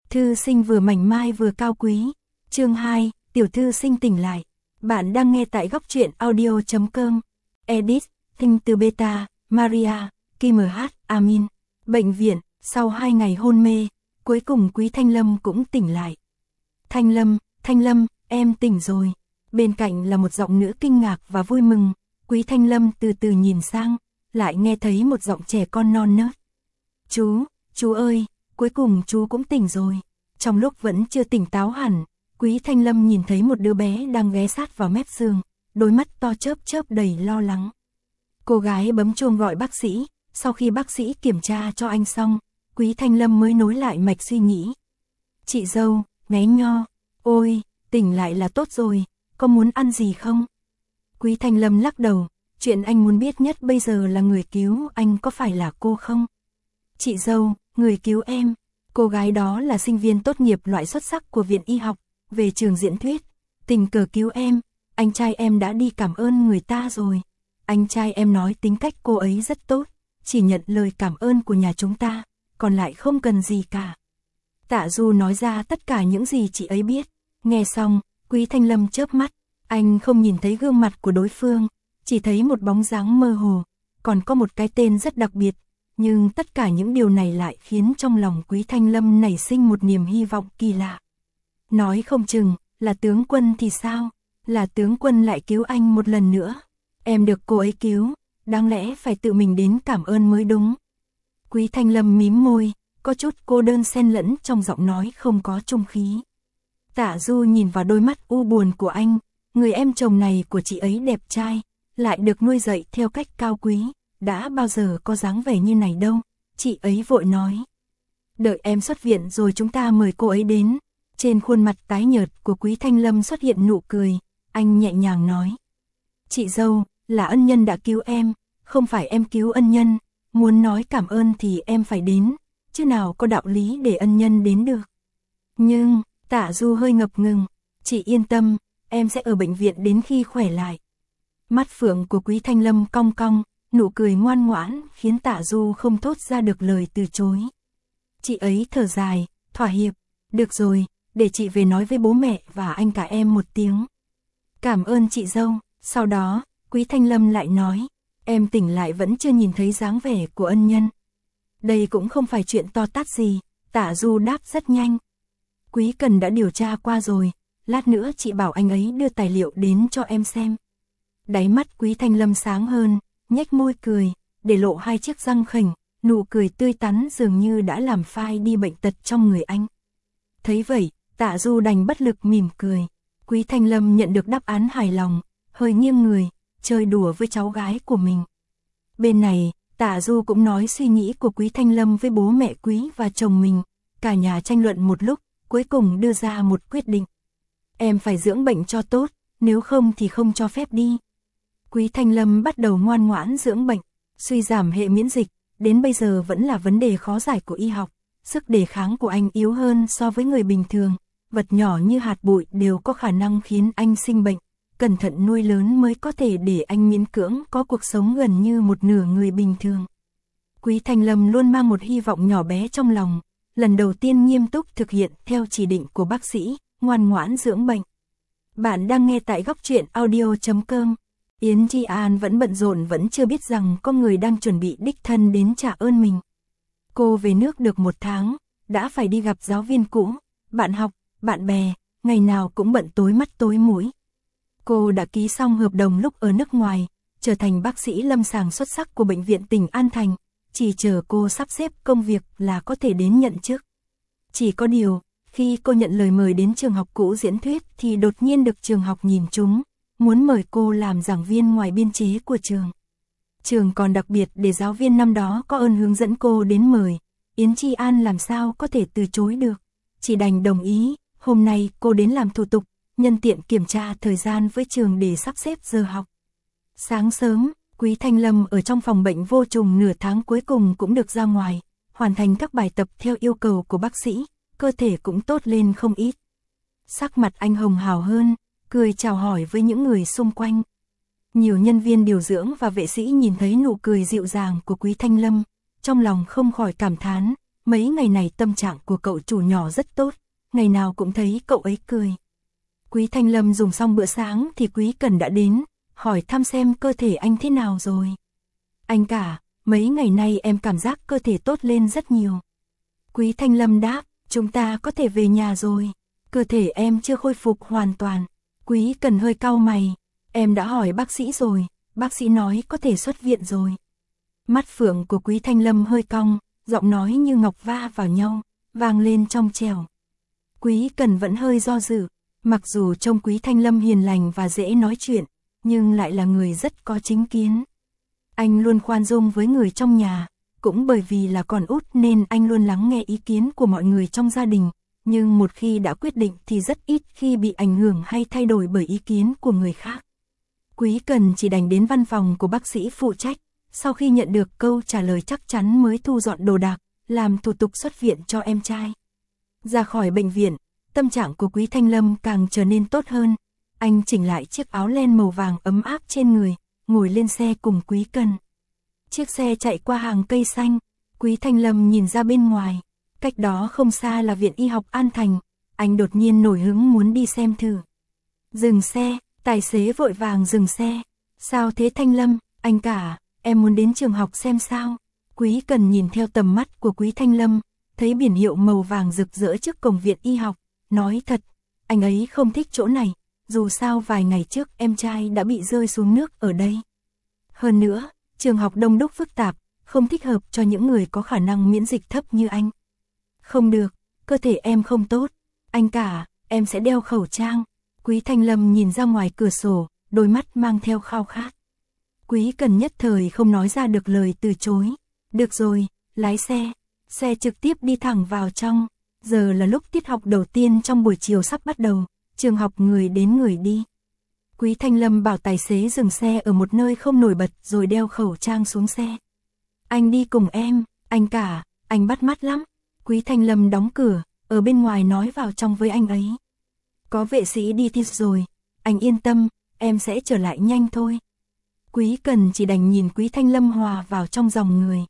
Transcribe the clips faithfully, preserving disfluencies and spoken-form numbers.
Thư sinh vừa mảnh mai vừa cao quý. Chương hai, tiểu thư sinh tỉnh lại. Bạn đang nghe tại góc truyện audio chấm com. Edit, Thinh từ Beta, Maria, Kim H, Amin. Bệnh viện, sau hai ngày hôn mê, cuối cùng Quý Thanh Lâm cũng tỉnh lại. Thanh Lâm, Thanh Lâm, em tỉnh rồi. Bên cạnh là một giọng nữ kinh ngạc và vui mừng. Quý Thanh Lâm từ từ nhìn sang, lại nghe thấy một giọng trẻ con non nớt. Chú, chú ơi, cuối cùng chú cũng tỉnh rồi. Trong lúc vẫn chưa tỉnh táo hẳn, Quý Thanh Lâm nhìn thấy một đứa bé đang ghé sát vào mép giường, đôi mắt to chớp chớp đầy lo lắng. Cô gái bấm chuông gọi bác sĩ, sau khi bác sĩ kiểm tra cho anh xong, Quý Thanh Lâm mới nối lại mạch suy nghĩ. Chị dâu, bé Nho, ôi, tỉnh lại là tốt rồi, có muốn ăn gì không? Quý Thanh Lâm lắc đầu, chuyện anh muốn biết nhất bây giờ là người cứu anh có phải là cô không? Chị dâu, người cứu em, cô gái đó là sinh viên tốt nghiệp loại xuất sắc của Viện Y học, về trường diễn thuyết, tình cờ cứu em, anh trai em đã đi cảm ơn người ta rồi. Anh trai em nói tính cách cô ấy rất tốt, chỉ nhận lời cảm ơn của nhà chúng ta, còn lại không cần gì cả. Tạ Du nói ra tất cả những gì chị ấy biết, nghe xong, Quý Thanh Lâm chớp mắt, anh không nhìn thấy gương mặt của đối phương, chỉ thấy một bóng dáng mơ hồ, còn có một cái tên rất đặc biệt, nhưng tất cả những điều này lại khiến trong lòng Quý Thanh Lâm nảy sinh một niềm hy vọng kỳ lạ. Nói không chừng, là tướng quân thì sao? Là tướng quân lại cứu anh một lần nữa. Em được cô ấy cứu, đáng lẽ phải tự mình đến cảm ơn mới đúng. Quý Thanh Lâm mím môi, có chút cô đơn xen lẫn trong giọng nói không có trung khí. Tạ Du nhìn vào đôi mắt u buồn của anh, người em chồng này của chị ấy đẹp trai, lại được nuôi dạy theo cách cao quý, đã bao giờ có dáng vẻ như này đâu, chị ấy vội nói. Đợi em xuất viện rồi chúng ta mời cô ấy đến. Trên khuôn mặt tái nhợt của Quý Thanh Lâm xuất hiện nụ cười, anh nhẹ nhàng nói. Chị dâu, là ân nhân đã cứu em, không phải em cứu ân nhân, muốn nói cảm ơn thì em phải đến, chứ nào có đạo lý để ân nhân đến được. Nhưng, Tạ Du hơi ngập ngừng, chị yên tâm, em sẽ ở bệnh viện đến khi khỏe lại. Mắt phượng của Quý Thanh Lâm cong cong, nụ cười ngoan ngoãn khiến Tạ Du không thốt ra được lời từ chối. Chị ấy thở dài, thỏa hiệp, được rồi, để chị về nói với bố mẹ và anh cả em một tiếng. Cảm ơn chị dâu. Sau đó, Quý Thanh Lâm lại nói, em tỉnh lại vẫn chưa nhìn thấy dáng vẻ của ân nhân. Đây cũng không phải chuyện to tát gì, Tạ Du đáp rất nhanh. Quý Cần đã điều tra qua rồi, lát nữa chị bảo anh ấy đưa tài liệu đến cho em xem. Đáy mắt Quý Thanh Lâm sáng hơn, nhếch môi cười, để lộ hai chiếc răng khểnh, nụ cười tươi tắn dường như đã làm phai đi bệnh tật trong người anh. Thấy vậy, Tạ Du đành bất lực mỉm cười. Quý Thanh Lâm nhận được đáp án hài lòng, hơi nghiêng người, chơi đùa với cháu gái của mình. Bên này, Tạ Du cũng nói suy nghĩ của Quý Thanh Lâm với bố mẹ Quý và chồng mình. Cả nhà tranh luận một lúc, cuối cùng đưa ra một quyết định. Em phải dưỡng bệnh cho tốt, nếu không thì không cho phép đi. Quý Thanh Lâm bắt đầu ngoan ngoãn dưỡng bệnh, suy giảm hệ miễn dịch, đến bây giờ vẫn là vấn đề khó giải của y học. Sức đề kháng của anh yếu hơn so với người bình thường, vật nhỏ như hạt bụi đều có khả năng khiến anh sinh bệnh, cẩn thận nuôi lớn mới có thể để anh miễn cưỡng có cuộc sống gần như một nửa người bình thường. Quý Thanh Lâm luôn mang một hy vọng nhỏ bé trong lòng, lần đầu tiên nghiêm túc thực hiện theo chỉ định của bác sĩ, ngoan ngoãn dưỡng bệnh. Bạn đang nghe tại góc truyện audio chấm com. Yến Chi An vẫn bận rộn vẫn chưa biết rằng có người đang chuẩn bị đích thân đến trả ơn mình. Cô về nước được một tháng, đã phải đi gặp giáo viên cũ, bạn học, bạn bè, ngày nào cũng bận tối mắt tối mũi. Cô đã ký xong hợp đồng lúc ở nước ngoài, trở thành bác sĩ lâm sàng xuất sắc của bệnh viện tỉnh An Thành, chỉ chờ cô sắp xếp công việc là có thể đến nhận chức. Chỉ có điều, khi cô nhận lời mời đến trường học cũ diễn thuyết thì đột nhiên được trường học nhìn trúng, muốn mời cô làm giảng viên ngoài biên chế của trường. Trường còn đặc biệt để giáo viên năm đó có ơn hướng dẫn cô đến mời, Yến Chi An làm sao có thể từ chối được, chỉ đành đồng ý. Hôm nay cô đến làm thủ tục, nhân tiện kiểm tra thời gian với trường để sắp xếp giờ học. Sáng sớm, Quý Thanh Lâm ở trong phòng bệnh vô trùng nửa tháng cuối cùng cũng được ra ngoài, hoàn thành các bài tập theo yêu cầu của bác sĩ, cơ thể cũng tốt lên không ít. Sắc mặt anh hồng hào hơn, cười chào hỏi với những người xung quanh. Nhiều nhân viên điều dưỡng và vệ sĩ nhìn thấy nụ cười dịu dàng của Quý Thanh Lâm, trong lòng không khỏi cảm thán, mấy ngày này tâm trạng của cậu chủ nhỏ rất tốt, ngày nào cũng thấy cậu ấy cười. Quý Thanh Lâm dùng xong bữa sáng thì Quý Cần đã đến, hỏi thăm xem cơ thể anh thế nào rồi. Anh cả, mấy ngày nay em cảm giác cơ thể tốt lên rất nhiều. Quý Thanh Lâm đáp, chúng ta có thể về nhà rồi. Cơ thể em chưa khôi phục hoàn toàn. Quý Cần hơi cau mày, em đã hỏi bác sĩ rồi, bác sĩ nói có thể xuất viện rồi. Mắt phượng của Quý Thanh Lâm hơi cong, giọng nói như ngọc va vào nhau, vang lên trong trẻo. Quý Cần vẫn hơi do dự, mặc dù trông Quý Thanh Lâm hiền lành và dễ nói chuyện, nhưng lại là người rất có chính kiến. Anh luôn khoan dung với người trong nhà, cũng bởi vì là con út nên anh luôn lắng nghe ý kiến của mọi người trong gia đình, nhưng một khi đã quyết định thì rất ít khi bị ảnh hưởng hay thay đổi bởi ý kiến của người khác. Quý Cần chỉ đành đến văn phòng của bác sĩ phụ trách, sau khi nhận được câu trả lời chắc chắn mới thu dọn đồ đạc, làm thủ tục xuất viện cho em trai. Ra khỏi bệnh viện, tâm trạng của Quý Thanh Lâm càng trở nên tốt hơn. Anh chỉnh lại chiếc áo len màu vàng ấm áp trên người, ngồi lên xe cùng Quý Cần. Chiếc xe chạy qua hàng cây xanh, Quý Thanh Lâm nhìn ra bên ngoài, cách đó không xa là Viện Y học An Thành, anh đột nhiên nổi hứng muốn đi xem thử. Dừng xe, tài xế vội vàng dừng xe. Sao thế Thanh Lâm, anh cả, em muốn đến trường học xem sao? Quý Cần nhìn theo tầm mắt của Quý Thanh Lâm, thấy biển hiệu màu vàng rực rỡ trước cổng Viện Y học, nói thật, anh ấy không thích chỗ này, dù sao vài ngày trước em trai đã bị rơi xuống nước ở đây. Hơn nữa, trường học đông đúc phức tạp, không thích hợp cho những người có khả năng miễn dịch thấp như anh. Không được, cơ thể em không tốt, anh cả, em sẽ đeo khẩu trang. Quý Thanh Lâm nhìn ra ngoài cửa sổ, đôi mắt mang theo khao khát. Quý Cần nhất thời không nói ra được lời từ chối. Được rồi, lái xe. Xe trực tiếp đi thẳng vào trong. Giờ là lúc tiết học đầu tiên trong buổi chiều sắp bắt đầu, trường học người đến người đi. Quý Thanh Lâm bảo tài xế dừng xe ở một nơi không nổi bật rồi đeo khẩu trang xuống xe. Anh đi cùng em, anh cả, anh bắt mắt lắm. Quý Thanh Lâm đóng cửa, ở bên ngoài nói vào trong với anh ấy. Có vệ sĩ đi tiếp rồi, anh yên tâm, em sẽ trở lại nhanh thôi. Quý Cần chỉ đành nhìn Quý Thanh Lâm hòa vào trong dòng người.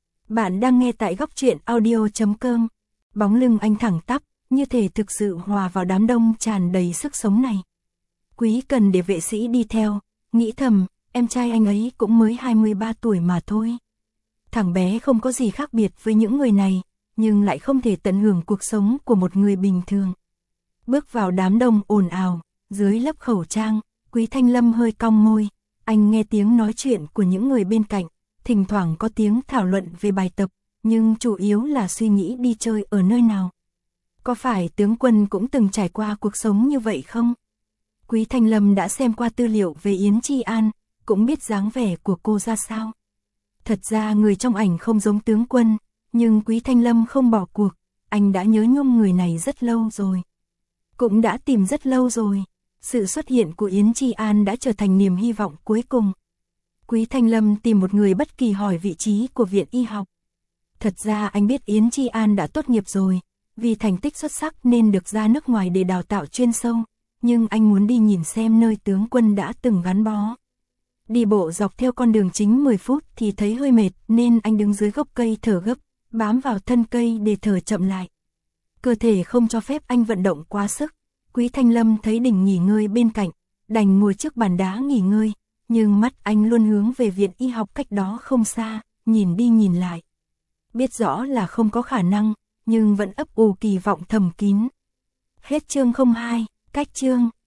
Bạn đang nghe tại góc truyện audio chấm com. Bóng lưng anh thẳng tắp, như thể thực sự hòa vào đám đông tràn đầy sức sống này. Quý Cần để vệ sĩ đi theo, nghĩ thầm, em trai anh ấy cũng mới hai mươi ba tuổi mà thôi. Thằng bé không có gì khác biệt với những người này, nhưng lại không thể tận hưởng cuộc sống của một người bình thường. Bước vào đám đông ồn ào, dưới lớp khẩu trang, Quý Thanh Lâm hơi cong môi, anh nghe tiếng nói chuyện của những người bên cạnh, thỉnh thoảng có tiếng thảo luận về bài tập, nhưng chủ yếu là suy nghĩ đi chơi ở nơi nào. Có phải tướng quân cũng từng trải qua cuộc sống như vậy không? Quý Thanh Lâm đã xem qua tư liệu về Yến Chi An, cũng biết dáng vẻ của cô ra sao. Thật ra người trong ảnh không giống tướng quân, nhưng Quý Thanh Lâm không bỏ cuộc, anh đã nhớ nhung người này rất lâu rồi. Cũng đã tìm rất lâu rồi, sự xuất hiện của Yến Chi An đã trở thành niềm hy vọng cuối cùng. Quý Thanh Lâm tìm một người bất kỳ hỏi vị trí của Viện Y học. Thật ra anh biết Yến Chi An đã tốt nghiệp rồi, vì thành tích xuất sắc nên được ra nước ngoài để đào tạo chuyên sâu, nhưng anh muốn đi nhìn xem nơi tướng quân đã từng gắn bó. Đi bộ dọc theo con đường chính mười phút thì thấy hơi mệt nên anh đứng dưới gốc cây thở gấp, bám vào thân cây để thở chậm lại. Cơ thể không cho phép anh vận động quá sức. Quý Thanh Lâm thấy đỉnh nghỉ ngơi bên cạnh, đành ngồi trước bàn đá nghỉ ngơi, nhưng mắt anh luôn hướng về Viện Y học cách đó không xa, nhìn đi nhìn lại. Biết rõ là không có khả năng, nhưng vẫn ấp ủ kỳ vọng thầm kín. Hết chương không hai, cách chương.